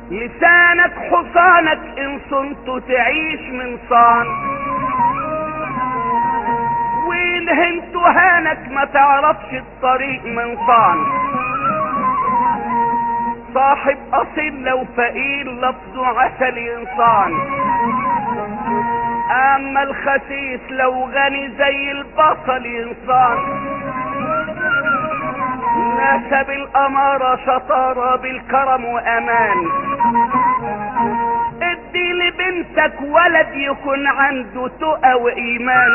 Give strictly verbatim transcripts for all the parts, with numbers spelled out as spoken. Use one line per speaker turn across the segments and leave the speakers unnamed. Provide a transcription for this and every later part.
لسانك حصانك ان صنت تعيش من صان، وان هنت هانك ما تعرفش الطريق من صان. صاحب اصيل لو فقير لفظه عسل انسان، اما الخسيس لو غني زي البصل انسان. ناسب الامارة شطارة بالكرم وامان، ادي لبنتك ولد يكون عنده تقى وايمان.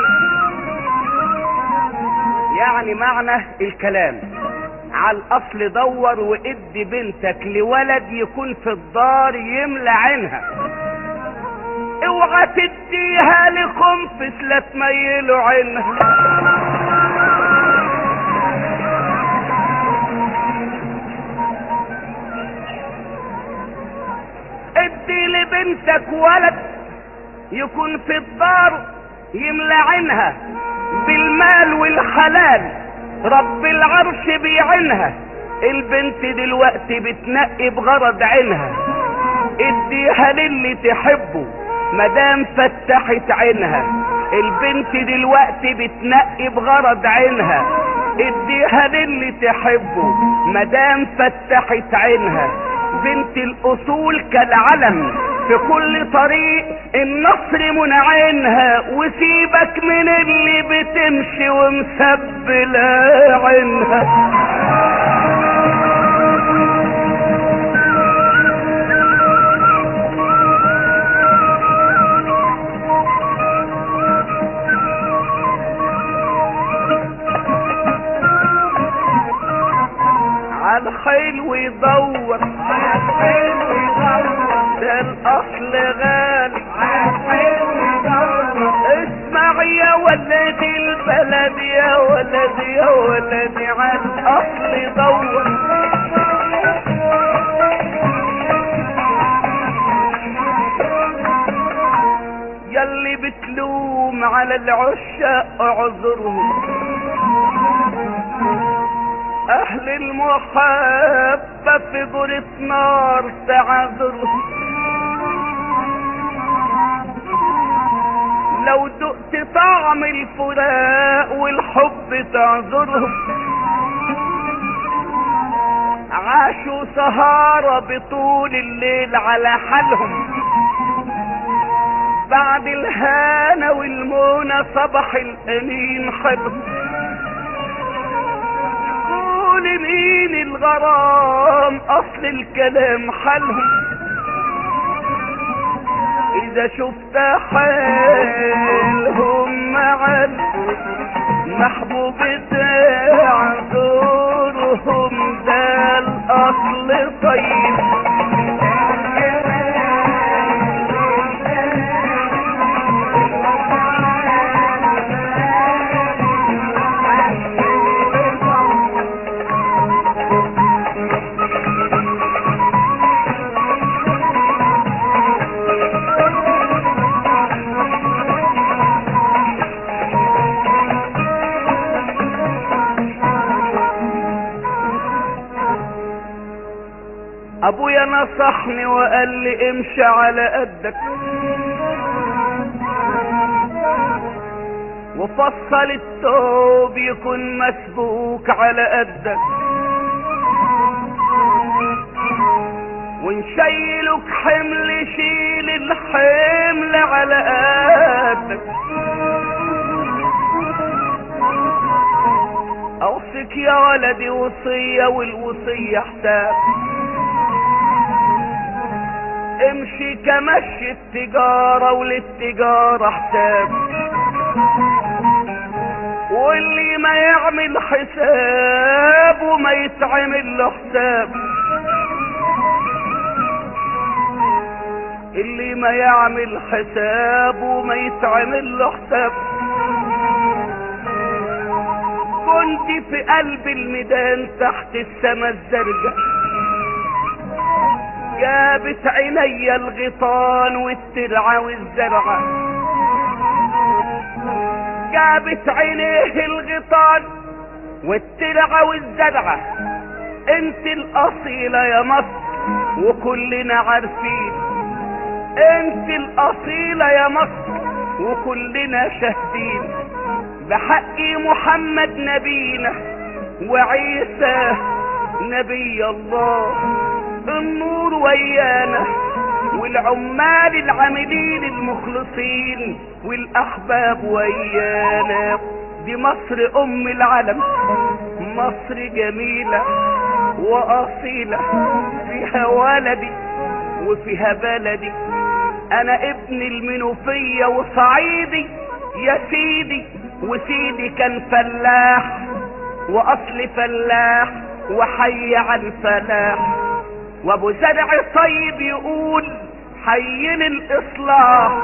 يعني معنى الكلام على الاصل دور، وادي بنتك لولد يكون في الدار يملى عينها. اوعى تديها لخنفس لا تميلوا عينها. ادي لبنتك ولد يكون في الدار يملى عينها بالمال والحلال، رب العرش بيعينها. البنت دلوقتي بتنقي بغرض عينها، اديها للي تحبه مدام فتحت عينها. البنت دلوقتي بتنقي بغرض عينها، اديها للي تحبه مدام فتحت عينها. بنت الاصول كالعلم في كل طريق النصر منعينها، وسيبك من اللي بتمشي ومسبلة عينها. عالحلو يدور ده الاصل غالي، اسمع يا ولدي البلد يا ولدي يا ولدي عالاصل دور. ياللي بتلوم على العشاق اعذرهم، اهل المحبة في دورة نار تعذرهم. لو دقت طعم الفراق والحب تعذرهم. عاشوا سهارة بطول الليل على حالهم، بعد الهانة والمونة صبح الأنين حلهم. مين الغرام اصل الكلام حالهم، اذا شفت حالهم مع المحبوب تعذرهم، ده الاصل طيب. ابويا نصحني وقال لي امشي على قدك، وفصل الثوب يكون مسبوك على قدك، ونشيلك حمل شيل الحمل على قدك. اوصيك يا ولدي وصية والوصية حساب، امشي كمشي التجارة وللتجارة حساب، واللي ما يعمل حساب وما يتعمل له حساب. اللي ما يعمل حساب وما يتعمل له حساب. كنت في قلب الميدان تحت السما الزرقاء، جابت عيني الغيطان والترعة والزرعة، جابت عينيه الغيطان والترعة والزرعة. انت الاصيلة يا مصر وكلنا عارفين انت الاصيلة يا مصر، وكلنا شاهدين بحق محمد نبينا وعيسى نبي الله. النور ويانا والعمال العاملين المخلصين والاحباب ويانا. دي مصر ام العالم، مصر جميلة واصيلة، فيها ولدي وفيها بلدي. انا ابن المنوفية وصعيدي يا سيدي، وسيدي كان فلاح واصل فلاح وحي على الفلاح. وابو زرع طيب يقول حي للاصلاح،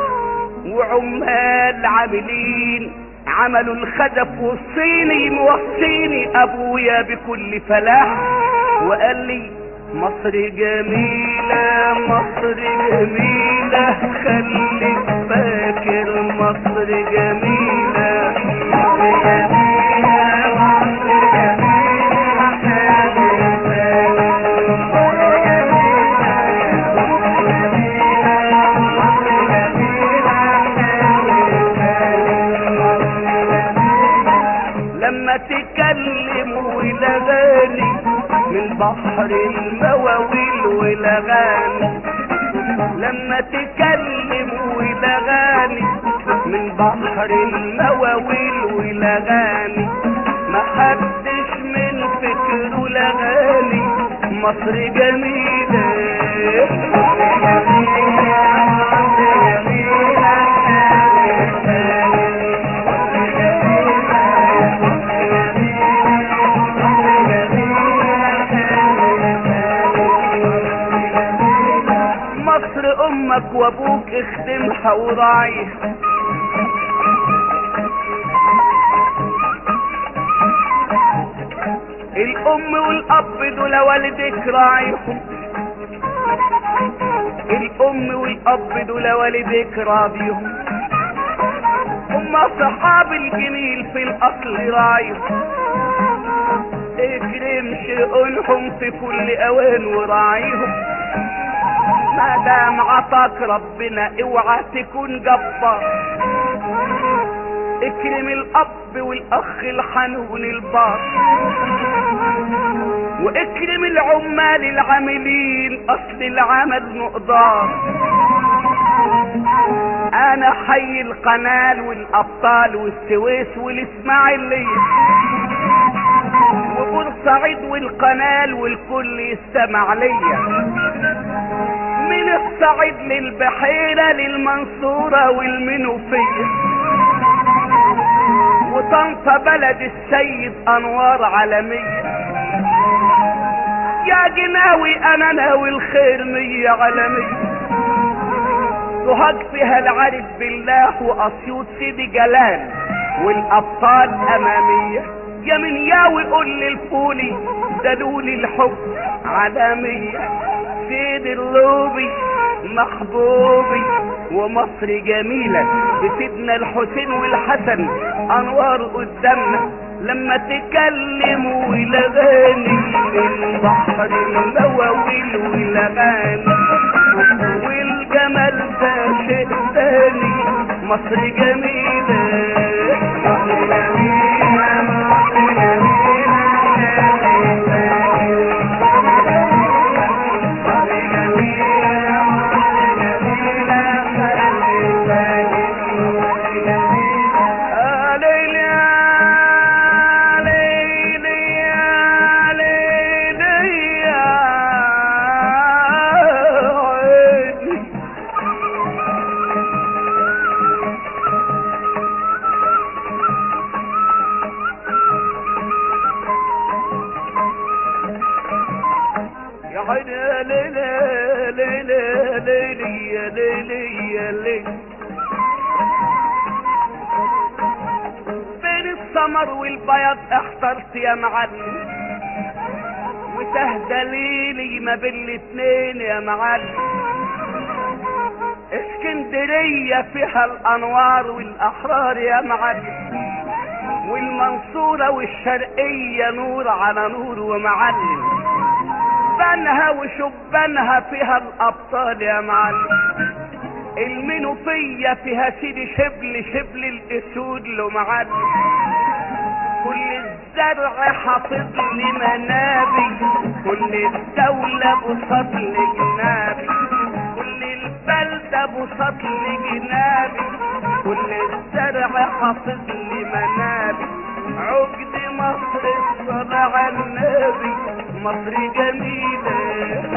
وعمال عاملين عملوا الخزف والصيني موصيني ابويا بكل فلاح. وقال لي مصر جميلة مصر جميلة، خليك فاكر مصر جميلة مصر جميلة مصر جميلة. لما تكلم ولغاني من بحر المواويل ولغاني، لما تكلم ولغاني من بحر المواويل ولغاني، ما حدش من فكره لغاني مصر جميلة مصر جميلة مصر جميلة. مصر امك وابوك اخدمها وراعيها، الام والاب دول والدك راعيهم، الام والاب دول والدك راضيهم. هم صحاب الجميل في الاصل راعيهم، اكرم شؤونهم في كل اوان وراعيهم. ما دام عطاك ربنا اوعى تكون جبار، اكرم الاب والاخ الحنون البار، واكرم العمال العاملين اصل العمل مقدار. انا حي القنال والابطال والسويس والاسماعيليه وبورسعيد والقنال والكل يستمع ليا، من الصعيد للبحيرة للمنصورة والمنوفية وطنطا بلد السيد انوار عالمية. يا جناوي انا ناوي الخير مية عالمية، سوهاج فيها العارف بالله واسيوط سيدي جلال والابطال امامية. يا من ياوي قول للفولي دلولي الحب عالمية. سيد اللوبي محبوبي ومصر جميلة بسيدنا الحسين والحسن انوار قدامنا. لما تكلموا ولغاني من بحر المواويل ولغاني، والجمال ده شيء تاني. مصر جميلة مصر جميلة مصر جميلة. بين السمر والبياض احترت يا معلم، وتهدى ليلي ما بين الاتنين يا معلم. اسكندرية فيها الانوار والاحرار يا معلم، والمنصورة والشرقية نور على نور ومعلم. بنها وشبانها فيها الابطال يا معلم. المنوفية فيها سيدي شبل شبل الاسود له معلم. كل الزرع حافظ لي منابي، كل الدولة بسط لي جنابي، كل البلدة بسط لي جنابي، كل الزرع حافظ لي منابي. عقد مصر الصلاة على النبي، مصر جميلة